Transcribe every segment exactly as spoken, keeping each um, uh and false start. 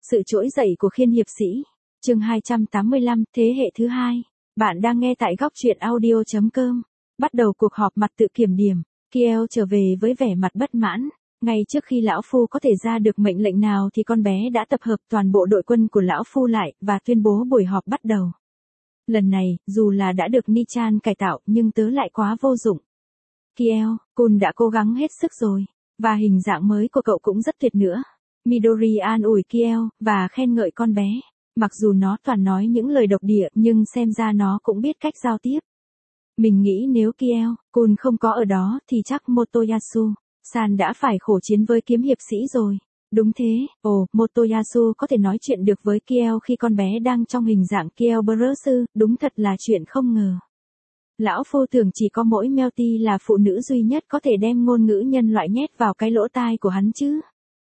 Sự trỗi dậy của Khiên hiệp sĩ. Chương hai trăm tám mươi lăm, thế hệ thứ hai. Bạn đang nghe tại góc truyện audio chấm com. Bắt đầu cuộc họp mặt tự kiểm điểm, Kiel trở về với vẻ mặt bất mãn. Ngay trước khi lão phu có thể ra được mệnh lệnh nào thì con bé đã tập hợp toàn bộ đội quân của lão phu lại và tuyên bố buổi họp bắt đầu. Lần này, dù là đã được Nichan cải tạo nhưng tớ lại quá vô dụng. Kiel, Kun đã cố gắng hết sức rồi, và hình dạng mới của cậu cũng rất tuyệt nữa. Midori an ủi Kiel và khen ngợi con bé. Mặc dù nó toàn nói những lời độc địa nhưng xem ra nó cũng biết cách giao tiếp. Mình nghĩ nếu Kiel, Kun không có ở đó thì chắc Motoyasu San đã phải khổ chiến với kiếm hiệp sĩ rồi. Đúng thế, ồ, Motoyasu có thể nói chuyện được với Kiel khi con bé đang trong hình dạng Kiel Brusu, đúng thật là chuyện không ngờ. Lão phu tưởng chỉ có mỗi Melty là phụ nữ duy nhất có thể đem ngôn ngữ nhân loại nhét vào cái lỗ tai của hắn chứ.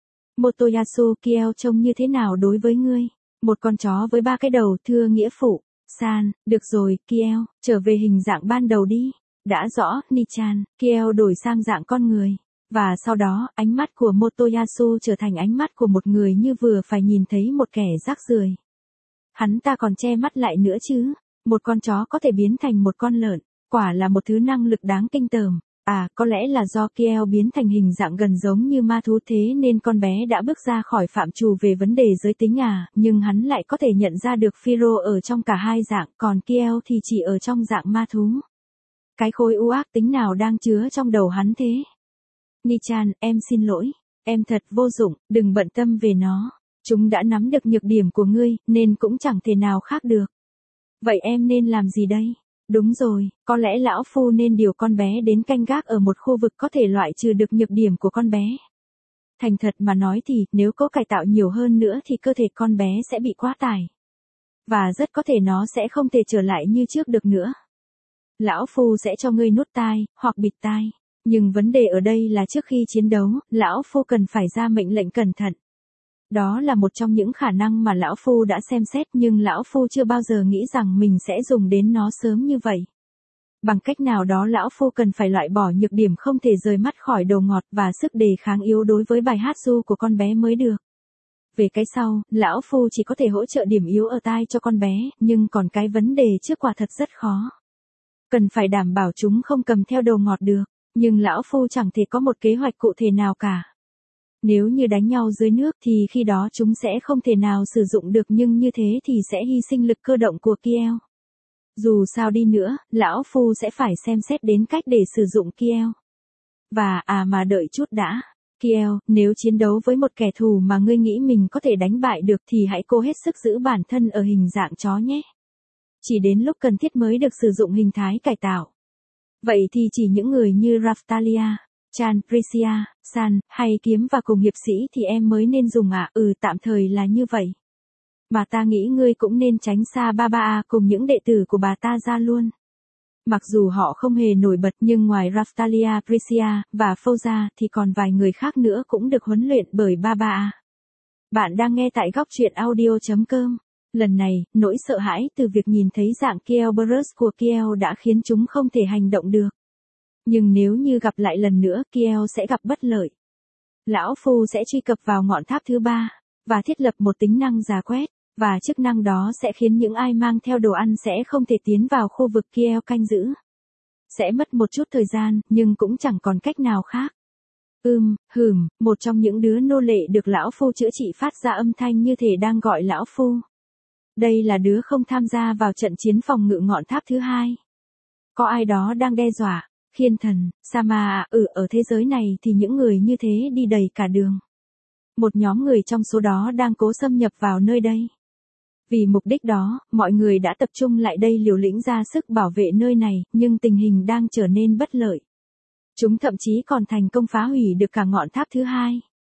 Motoyasu, Kiel trông như thế nào đối với ngươi? Một con chó với ba cái đầu, thưa nghĩa phụ. San, được rồi, Kiel, trở về hình dạng ban đầu đi. Đã rõ, Nichan. Kiel đổi sang dạng con người. Và sau đó, ánh mắt của Motoyasu trở thành ánh mắt của một người như vừa phải nhìn thấy một kẻ rác rưởi. Hắn ta còn che mắt lại nữa chứ. Một con chó có thể biến thành một con lợn, quả là một thứ năng lực đáng kinh tởm. À, có lẽ là do Kiel biến thành hình dạng gần giống như ma thú thế nên con bé đã bước ra khỏi phạm trù về vấn đề giới tính à, nhưng hắn lại có thể nhận ra được Firo ở trong cả hai dạng, còn Kiel thì chỉ ở trong dạng ma thú. Cái khối u ác tính nào đang chứa trong đầu hắn thế? Nichan, em xin lỗi, em thật vô dụng, đừng bận tâm về nó. Chúng đã nắm được nhược điểm của ngươi, nên cũng chẳng thể nào khác được. Vậy em nên làm gì đây? Đúng rồi, có lẽ lão phu nên điều con bé đến canh gác ở một khu vực có thể loại trừ được nhược điểm của con bé. Thành thật mà nói thì, nếu có cải tạo nhiều hơn nữa thì cơ thể con bé sẽ bị quá tải. Và rất có thể nó sẽ không thể trở lại như trước được nữa. Lão phu sẽ cho ngươi nuốt tai, hoặc bịt tai. Nhưng vấn đề ở đây là trước khi chiến đấu, lão phu cần phải ra mệnh lệnh cẩn thận. Đó là một trong những khả năng mà lão phu đã xem xét nhưng lão phu chưa bao giờ nghĩ rằng mình sẽ dùng đến nó sớm như vậy. Bằng cách nào đó lão phu cần phải loại bỏ nhược điểm không thể rời mắt khỏi đầu ngọt và sức đề kháng yếu đối với bài hát ru của con bé mới được. Về cái sau, lão phu chỉ có thể hỗ trợ điểm yếu ở tai cho con bé, nhưng còn cái vấn đề trước quả thật rất khó. Cần phải đảm bảo chúng không cầm theo đầu ngọt được, nhưng lão phu chẳng thể có một kế hoạch cụ thể nào cả. Nếu như đánh nhau dưới nước thì khi đó chúng sẽ không thể nào sử dụng được nhưng như thế thì sẽ hy sinh lực cơ động của Kiel. Dù sao đi nữa, lão phu sẽ phải xem xét đến cách để sử dụng Kiel. Và à mà đợi chút đã. Kiel, nếu chiến đấu với một kẻ thù mà ngươi nghĩ mình có thể đánh bại được thì hãy cố hết sức giữ bản thân ở hình dạng chó nhé. Chỉ đến lúc cần thiết mới được sử dụng hình thái cải tạo. Vậy thì chỉ những người như Raftalia, Chan, Prisia, San, hay kiếm và cùng hiệp sĩ thì em mới nên dùng ạ, à? Ừ tạm thời là như vậy. Mà ta nghĩ ngươi cũng nên tránh xa Baba cùng những đệ tử của bà ta ra luôn. Mặc dù họ không hề nổi bật nhưng ngoài Raftalia, Prisia, và Fauza thì còn vài người khác nữa cũng được huấn luyện bởi Baba. Bạn đang nghe tại góc truyện audio chấm com. Lần này, nỗi sợ hãi từ việc nhìn thấy dạng Kiel Burst của Kiel đã khiến chúng không thể hành động được. Nhưng nếu như gặp lại lần nữa Kiel sẽ gặp bất lợi. Lão phu sẽ truy cập vào ngọn tháp thứ ba, và thiết lập một tính năng giả quét, và chức năng đó sẽ khiến những ai mang theo đồ ăn sẽ không thể tiến vào khu vực Kiel canh giữ. Sẽ mất một chút thời gian, nhưng cũng chẳng còn cách nào khác. Ừm, hừm, một trong những đứa nô lệ được lão phu chữa trị phát ra âm thanh như thể đang gọi lão phu. Đây là đứa không tham gia vào trận chiến phòng ngự ngọn tháp thứ hai. Có ai đó đang đe dọa. Khiên thần, Sama, ừ ở thế giới này thì những người như thế đi đầy cả đường. Một nhóm người trong số đó đang cố xâm nhập vào nơi đây. Vì mục đích đó, mọi người đã tập trung lại đây liều lĩnh ra sức bảo vệ nơi này, nhưng tình hình đang trở nên bất lợi. Chúng thậm chí còn thành công phá hủy được cả ngọn tháp thứ hai.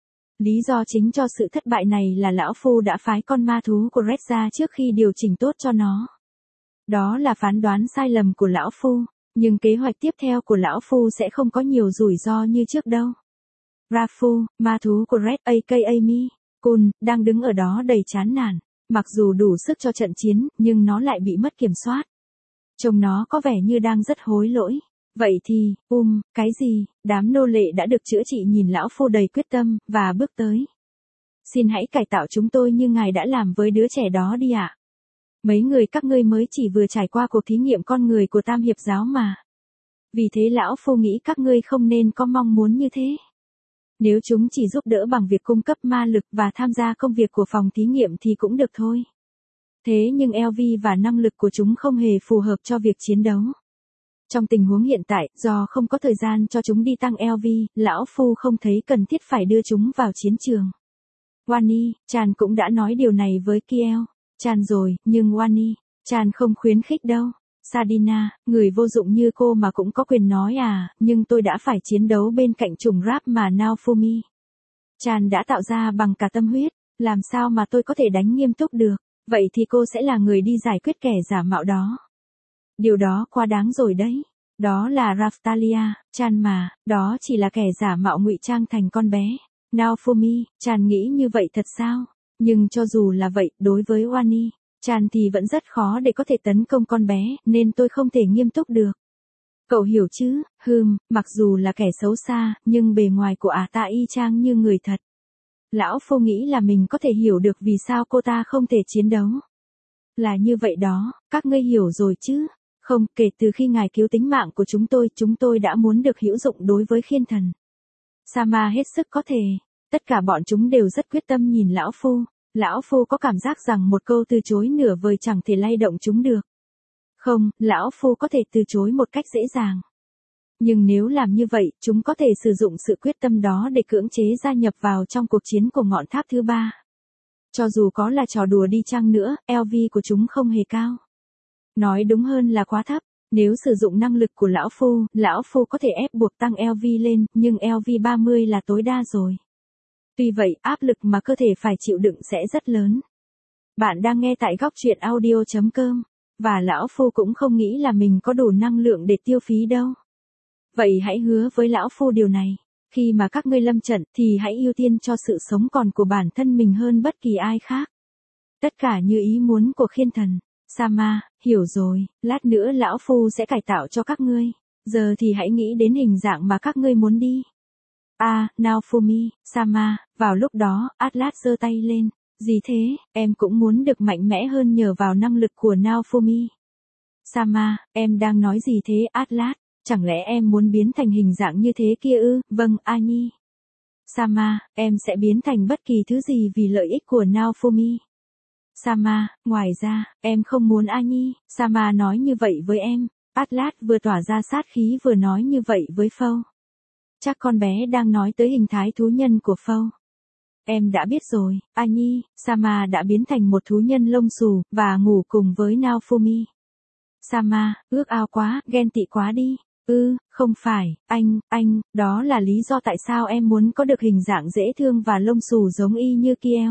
Lý do chính cho sự thất bại này là lão phu đã phái con ma thú của Red ra trước khi điều chỉnh tốt cho nó. Đó là phán đoán sai lầm của lão phu. Nhưng kế hoạch tiếp theo của lão phu sẽ không có nhiều rủi ro như trước đâu. Rafu, ma thú của Red aka Mi, Kun, đang đứng ở đó đầy chán nản. Mặc dù đủ sức cho trận chiến, nhưng nó lại bị mất kiểm soát. Trông nó có vẻ như đang rất hối lỗi. Vậy thì, um, cái gì, đám nô lệ đã được chữa trị nhìn lão phu đầy quyết tâm, và bước tới. Xin hãy cải tạo chúng tôi như ngài đã làm với đứa trẻ đó đi ạ. Mấy người các ngươi mới chỉ vừa trải qua cuộc thí nghiệm con người của Tam Hiệp giáo mà. Vì thế lão phu nghĩ các ngươi không nên có mong muốn như thế. Nếu chúng chỉ giúp đỡ bằng việc cung cấp ma lực và tham gia công việc của phòng thí nghiệm thì cũng được thôi. Thế nhưng lờ vê và năng lực của chúng không hề phù hợp cho việc chiến đấu. Trong tình huống hiện tại, do không có thời gian cho chúng đi tăng lờ vê, lão phu không thấy cần thiết phải đưa chúng vào chiến trường. Wani, Chan cũng đã nói điều này với Kiel. Chan rồi, nhưng Wani, Chan không khuyến khích đâu. Sadina, người vô dụng như cô mà cũng có quyền nói à, nhưng tôi đã phải chiến đấu bên cạnh chủng rap mà Naofumi Chan đã tạo ra bằng cả tâm huyết, làm sao mà tôi có thể đánh nghiêm túc được, vậy thì cô sẽ là người đi giải quyết kẻ giả mạo đó. Điều đó quá đáng rồi đấy, đó là Raftalia, Chan mà, đó chỉ là kẻ giả mạo ngụy trang thành con bé. Naofumi, Chan nghĩ như vậy thật sao? Nhưng cho dù là vậy, đối với Wani, Chan thì vẫn rất khó để có thể tấn công con bé, nên tôi không thể nghiêm túc được. Cậu hiểu chứ, hừm, mặc dù là kẻ xấu xa, nhưng bề ngoài của ả ta y chang như người thật. Lão phu nghĩ là mình có thể hiểu được vì sao cô ta không thể chiến đấu. Là như vậy đó, các ngươi hiểu rồi chứ? Không, kể từ khi ngài cứu tính mạng của chúng tôi, chúng tôi đã muốn được hữu dụng đối với khiên thần. Sama hết sức có thể, tất cả bọn chúng đều rất quyết tâm nhìn lão phu. Lão phu có cảm giác rằng một câu từ chối nửa vời chẳng thể lay động chúng được. Không, lão phu có thể từ chối một cách dễ dàng. Nhưng nếu làm như vậy, chúng có thể sử dụng sự quyết tâm đó để cưỡng chế gia nhập vào trong cuộc chiến của ngọn tháp thứ ba. Cho dù có là trò đùa đi chăng nữa, lờ vê của chúng không hề cao. Nói đúng hơn là quá thấp. Nếu sử dụng năng lực của lão phu, lão phu có thể ép buộc tăng lờ vê lên, nhưng lờ vê ba mươi là tối đa rồi. Tuy vậy, áp lực mà cơ thể phải chịu đựng sẽ rất lớn. Bạn đang nghe tại góc truyện audio chấm com, và lão phu cũng không nghĩ là mình có đủ năng lượng để tiêu phí đâu. Vậy hãy hứa với lão phu điều này, khi mà các ngươi lâm trận thì hãy ưu tiên cho sự sống còn của bản thân mình hơn bất kỳ ai khác. Tất cả như ý muốn của khiên thần. Sama, hiểu rồi, lát nữa lão phu sẽ cải tạo cho các ngươi. Giờ thì hãy nghĩ đến hình dạng mà các ngươi muốn đi. À, Naofumi, Sama, vào lúc đó, Atlas giơ tay lên. Gì thế, em cũng muốn được mạnh mẽ hơn nhờ vào năng lực của Naofumi. Sama, em đang nói gì thế Atlas? Chẳng lẽ em muốn biến thành hình dạng như thế kia ư? Vâng, Anhi. Sama, em sẽ biến thành bất kỳ thứ gì vì lợi ích của Naofumi. Sama, ngoài ra, em không muốn Anhi. Sama nói như vậy với em. Atlas vừa tỏa ra sát khí vừa nói như vậy với Phâu. Chắc con bé đang nói tới hình thái thú nhân của Phâu. Em đã biết rồi, Anhi, Sama đã biến thành một thú nhân lông xù, và ngủ cùng với Naofumi. Sama, ước ao quá, ghen tị quá đi. Ư, không phải, anh, anh, đó là lý do tại sao em muốn có được hình dạng dễ thương và lông xù giống y như Kiel.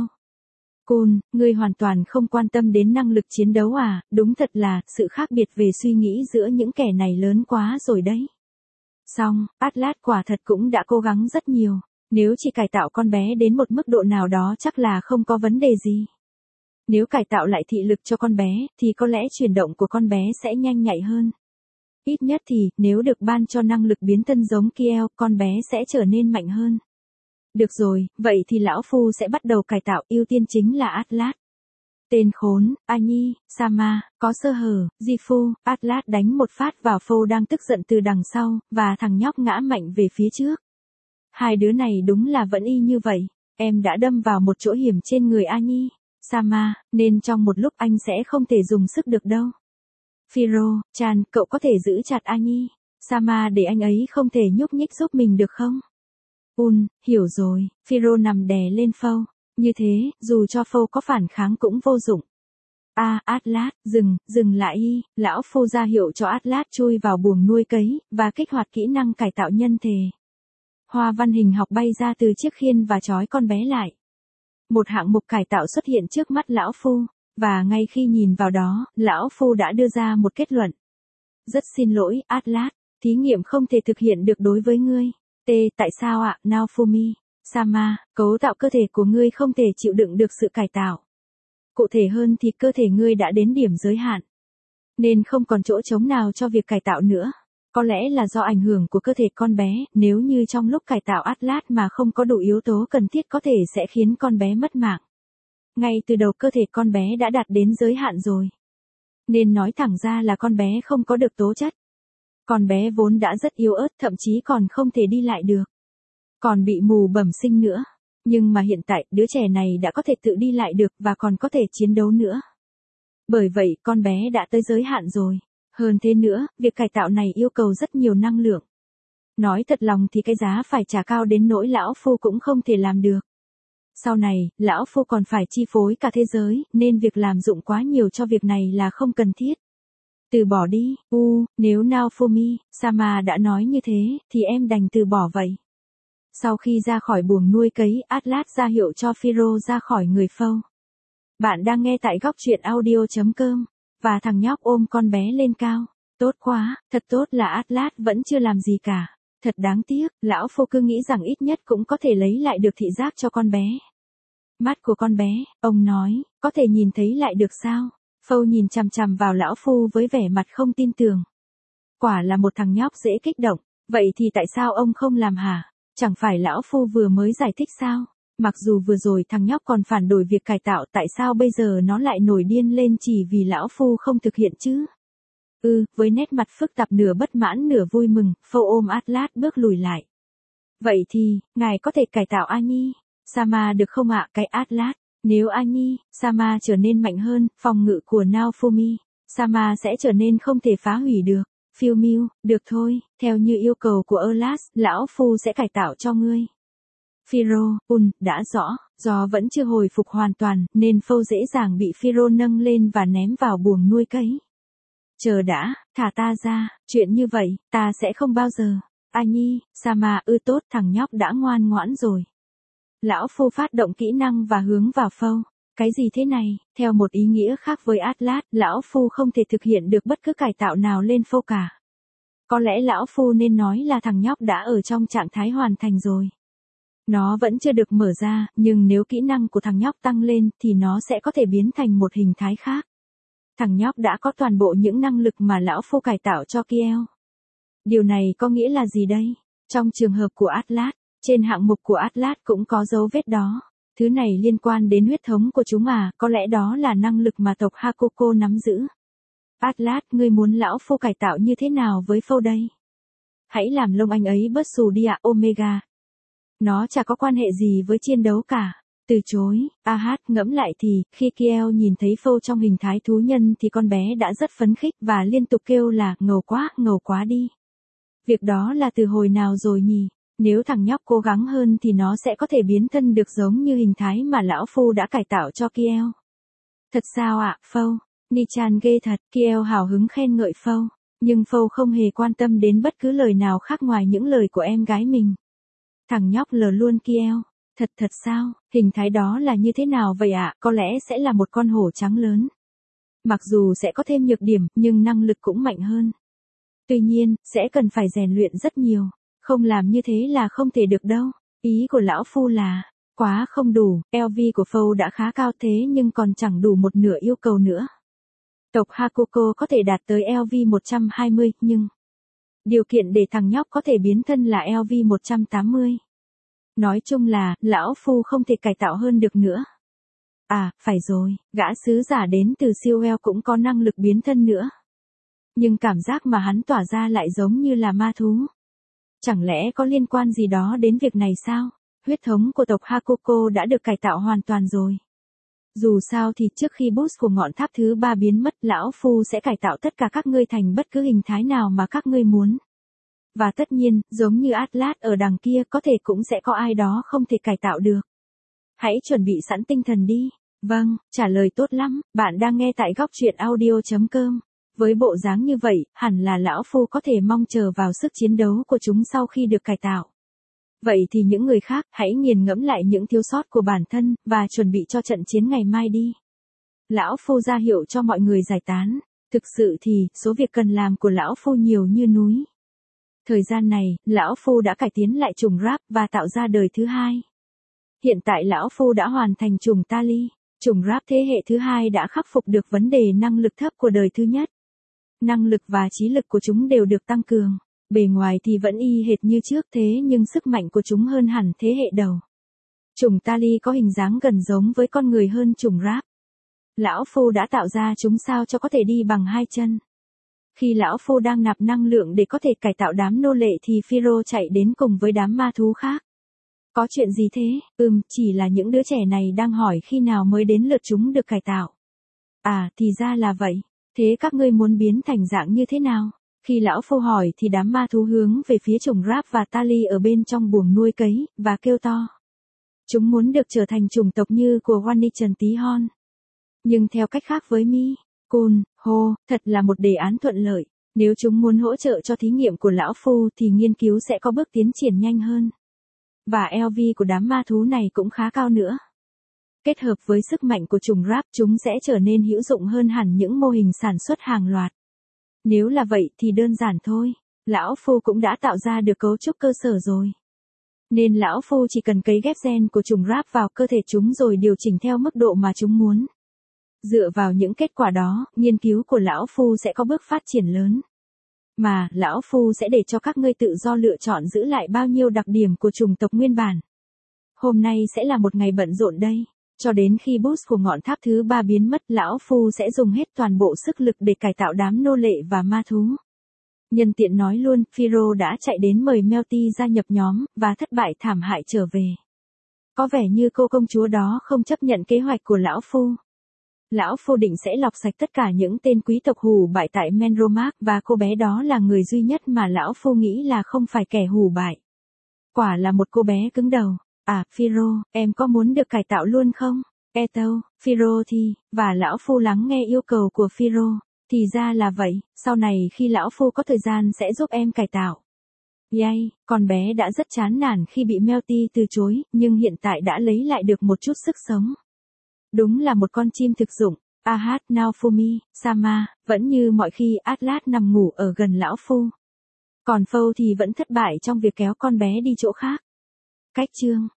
Kun, ngươi hoàn toàn không quan tâm đến năng lực chiến đấu à, đúng thật là, sự khác biệt về suy nghĩ giữa những kẻ này lớn quá rồi đấy. Xong, Atlas quả thật cũng đã cố gắng rất nhiều, nếu chỉ cải tạo con bé đến một mức độ nào đó chắc là không có vấn đề gì. Nếu cải tạo lại thị lực cho con bé, thì có lẽ chuyển động của con bé sẽ nhanh nhạy hơn. Ít nhất thì, nếu được ban cho năng lực biến thân giống Kiel, con bé sẽ trở nên mạnh hơn. Được rồi, vậy thì lão phu sẽ bắt đầu cải tạo, ưu tiên chính là Atlas. Tên khốn, Anhi, Sama, có sơ hở, Gifu, Atlas đánh một phát vào Phâu đang tức giận từ đằng sau, và thằng nhóc ngã mạnh về phía trước. Hai đứa này đúng là vẫn y như vậy, em đã đâm vào một chỗ hiểm trên người Anhi, Sama, nên trong một lúc anh sẽ không thể dùng sức được đâu. Firo, Chan, cậu có thể giữ chặt Anhi, Sama để anh ấy không thể nhúc nhích giúp mình được không? Un, hiểu rồi, Firo nằm đè lên Phâu. Như thế, dù cho Phâu có phản kháng cũng vô dụng. À, Atlas, dừng, dừng lại y, lão phu ra hiệu cho Atlas chui vào buồng nuôi cấy, và kích hoạt kỹ năng cải tạo nhân thể. Hoa văn hình học bay ra từ chiếc khiên và trói con bé lại. Một hạng mục cải tạo xuất hiện trước mắt lão phu, và ngay khi nhìn vào đó, lão phu đã đưa ra một kết luận. Rất xin lỗi, Atlas, thí nghiệm không thể thực hiện được đối với ngươi. T, tại sao ạ, Naofumi? Sama, cấu tạo cơ thể của ngươi không thể chịu đựng được sự cải tạo. Cụ thể hơn thì cơ thể ngươi đã đến điểm giới hạn. Nên không còn chỗ trống nào cho việc cải tạo nữa. Có lẽ là do ảnh hưởng của cơ thể con bé, nếu như trong lúc cải tạo Atlas mà không có đủ yếu tố cần thiết có thể sẽ khiến con bé mất mạng. Ngay từ đầu cơ thể con bé đã đạt đến giới hạn rồi. Nên nói thẳng ra là con bé không có được tố chất. Con bé vốn đã rất yếu ớt, thậm chí còn không thể đi lại được. Còn bị mù bẩm sinh nữa. Nhưng mà hiện tại, đứa trẻ này đã có thể tự đi lại được và còn có thể chiến đấu nữa. Bởi vậy, con bé đã tới giới hạn rồi. Hơn thế nữa, việc cải tạo này yêu cầu rất nhiều năng lượng. Nói thật lòng thì cái giá phải trả cao đến nỗi lão phu cũng không thể làm được. Sau này, lão phu còn phải chi phối cả thế giới, nên việc làm dụng quá nhiều cho việc này là không cần thiết. Từ bỏ đi, u, nếu Naofumi, Sama đã nói như thế, thì em đành từ bỏ vậy. Sau khi ra khỏi buồng nuôi cấy, Atlas ra hiệu cho Phiro ra khỏi người Phâu. Bạn đang nghe tại góc truyện audio chấm com, và thằng nhóc ôm con bé lên cao. Tốt quá, thật tốt là Atlas vẫn chưa làm gì cả. Thật đáng tiếc, lão phu cứ nghĩ rằng ít nhất cũng có thể lấy lại được thị giác cho con bé. Mắt của con bé, ông nói, có thể nhìn thấy lại được sao? Phâu nhìn chằm chằm vào lão phu với vẻ mặt không tin tưởng. Quả là một thằng nhóc dễ kích động, vậy thì tại sao ông không làm hả? Chẳng phải lão phu vừa mới giải thích sao? Mặc dù vừa rồi thằng nhóc còn phản đối việc cải tạo, tại sao bây giờ nó lại nổi điên lên chỉ vì lão phu không thực hiện chứ? Ừ, với nét mặt phức tạp nửa bất mãn nửa vui mừng, Phâu ôm Atlas bước lùi lại. Vậy thì, ngài có thể cải tạo Annie, Sama được không ạ? Cái Atlas, nếu Annie, Sama trở nên mạnh hơn, phòng ngự của Naofumi, Sama sẽ trở nên không thể phá hủy được. Phiêu Miu, được thôi, theo như yêu cầu của Erlas, lão phu sẽ cải tạo cho ngươi. Phiro, un, đã rõ, do vẫn chưa hồi phục hoàn toàn, nên Phâu dễ dàng bị Phiro nâng lên và ném vào buồng nuôi cấy. Chờ đã, thả ta ra, chuyện như vậy, ta sẽ không bao giờ. Annie, Sama, ư tốt, thằng nhóc đã ngoan ngoãn rồi. Lão phu phát động kỹ năng và hướng vào Phâu. Cái gì thế này? Theo một ý nghĩa khác với Atlas, lão phu không thể thực hiện được bất cứ cải tạo nào lên Phâu cả. Có lẽ lão phu nên nói là thằng nhóc đã ở trong trạng thái hoàn thành rồi. Nó vẫn chưa được mở ra, nhưng nếu kỹ năng của thằng nhóc tăng lên thì nó sẽ có thể biến thành một hình thái khác. Thằng nhóc đã có toàn bộ những năng lực mà lão phu cải tạo cho Kiel. Điều này có nghĩa là gì đây? Trong trường hợp của Atlas, trên hạng mục của Atlas cũng có dấu vết đó. Thứ này liên quan đến huyết thống của chúng à, có lẽ đó là năng lực mà tộc Hakoko nắm giữ. Atlas, ngươi muốn lão phu cải tạo như thế nào với Phâu đây? Hãy làm lông anh ấy bớt xù đi ạ, Omega. Nó chả có quan hệ gì với chiến đấu cả. Từ chối, a hát ngẫm lại thì, khi Kiel nhìn thấy Phâu trong hình thái thú nhân thì con bé đã rất phấn khích và liên tục kêu là, ngầu quá, ngầu quá đi. Việc đó là từ hồi nào rồi nhỉ? Nếu thằng nhóc cố gắng hơn thì nó sẽ có thể biến thân được giống như hình thái mà lão phu đã cải tạo cho Kiel. Thật sao ạ, Phâu? Nichan ghê thật, Kiel hào hứng khen ngợi Phâu. Nhưng Phâu không hề quan tâm đến bất cứ lời nào khác ngoài những lời của em gái mình. Thằng nhóc lờ luôn Kiel. Thật thật sao, hình thái đó là như thế nào vậy ạ? Có lẽ sẽ là một con hổ trắng lớn. Mặc dù sẽ có thêm nhược điểm, nhưng năng lực cũng mạnh hơn. Tuy nhiên, sẽ cần phải rèn luyện rất nhiều. Không làm như thế là không thể được đâu. Ý của lão phu là, quá không đủ, lờ vê của Phâu đã khá cao thế nhưng còn chẳng đủ một nửa yêu cầu nữa. Tộc Hakoko có thể đạt tới lờ vê một trăm hai mươi, nhưng điều kiện để thằng nhóc có thể biến thân là lờ vê một trăm tám mươi. Nói chung là, lão phu không thể cải tạo hơn được nữa. À, phải rồi, gã sứ giả đến từ siêu eo cũng có năng lực biến thân nữa. Nhưng cảm giác mà hắn tỏa ra lại giống như là ma thú. Chẳng lẽ có liên quan gì đó đến việc này sao? Huyết thống của tộc Hakoko đã được cải tạo hoàn toàn rồi. Dù sao thì trước khi boost của ngọn tháp thứ ba biến mất, lão phu sẽ cải tạo tất cả các ngươi thành bất cứ hình thái nào mà các ngươi muốn. Và tất nhiên, giống như Atlas ở đằng kia có thể cũng sẽ có ai đó không thể cải tạo được. Hãy chuẩn bị sẵn tinh thần đi. Vâng, trả lời tốt lắm, bạn đang nghe tại góc truyện audio chấm com. Với bộ dáng như vậy, hẳn là lão phu có thể mong chờ vào sức chiến đấu của chúng sau khi được cải tạo. Vậy thì những người khác, hãy nghiền ngẫm lại những thiếu sót của bản thân, và chuẩn bị cho trận chiến ngày mai đi. Lão phu ra hiệu cho mọi người giải tán. Thực sự thì, số việc cần làm của lão phu nhiều như núi. Thời gian này, lão phu đã cải tiến lại trùng rap và tạo ra đời thứ hai. Hiện tại lão phu đã hoàn thành trùng Tali. Trùng rap thế hệ thứ hai đã khắc phục được vấn đề năng lực thấp của đời thứ nhất. Năng lực và trí lực của chúng đều được tăng cường. Bề ngoài thì vẫn y hệt như trước thế nhưng sức mạnh của chúng hơn hẳn thế hệ đầu. Chủng Tali có hình dáng gần giống với con người hơn chủng Rap. Lão Phu đã tạo ra chúng sao cho có thể đi bằng hai chân. Khi Lão Phu đang nạp năng lượng để có thể cải tạo đám nô lệ thì Phiro chạy đến cùng với đám ma thú khác. Có chuyện gì thế? Ừm, chỉ là những đứa trẻ này đang hỏi khi nào mới đến lượt chúng được cải tạo. À, thì ra là vậy. Thế các ngươi muốn biến thành dạng như thế nào? Khi Lão Phu hỏi thì đám ma thú hướng về phía chủng Rap và Tali ở bên trong buồng nuôi cấy, và kêu to. Chúng muốn được trở thành chủng tộc như của Wani Trần Tí Hon. Nhưng theo cách khác với Mi, Cun, Ho, thật là một đề án thuận lợi. Nếu chúng muốn hỗ trợ cho thí nghiệm của Lão Phu thì nghiên cứu sẽ có bước tiến triển nhanh hơn. Và lờ vê của đám ma thú này cũng khá cao nữa. Kết hợp với sức mạnh của chủng Rap chúng sẽ trở nên hữu dụng hơn hẳn những mô hình sản xuất hàng loạt. Nếu là vậy thì đơn giản thôi. Lão Phu cũng đã tạo ra được cấu trúc cơ sở rồi. Nên Lão Phu chỉ cần cấy ghép gen của chủng Rap vào cơ thể chúng rồi điều chỉnh theo mức độ mà chúng muốn. Dựa vào những kết quả đó, nghiên cứu của Lão Phu sẽ có bước phát triển lớn. Mà, Lão Phu sẽ để cho các ngươi tự do lựa chọn giữ lại bao nhiêu đặc điểm của chủng tộc nguyên bản. Hôm nay sẽ là một ngày bận rộn đây. Cho đến khi boost của ngọn tháp thứ ba biến mất, Lão Phu sẽ dùng hết toàn bộ sức lực để cải tạo đám nô lệ và ma thú. Nhân tiện nói luôn, Phiro đã chạy đến mời Melty gia nhập nhóm, và thất bại thảm hại trở về. Có vẻ như cô công chúa đó không chấp nhận kế hoạch của Lão Phu. Lão Phu định sẽ lọc sạch tất cả những tên quý tộc hủ bại tại Menromark và cô bé đó là người duy nhất mà Lão Phu nghĩ là không phải kẻ hủ bại. Quả là một cô bé cứng đầu. À, Phiro, em có muốn được cải tạo luôn không? Eto, Phiro thì, và Lão Phu lắng nghe yêu cầu của Phiro. Thì ra là vậy, sau này khi Lão Phu có thời gian sẽ giúp em cải tạo. Yay, con bé đã rất chán nản khi bị Melty từ chối, nhưng hiện tại đã lấy lại được một chút sức sống. Đúng là một con chim thực dụng. Ahat Naofumi, Sama, vẫn như mọi khi Atlas nằm ngủ ở gần Lão Phu. Còn Phâu thì vẫn thất bại trong việc kéo con bé đi chỗ khác. Cách chương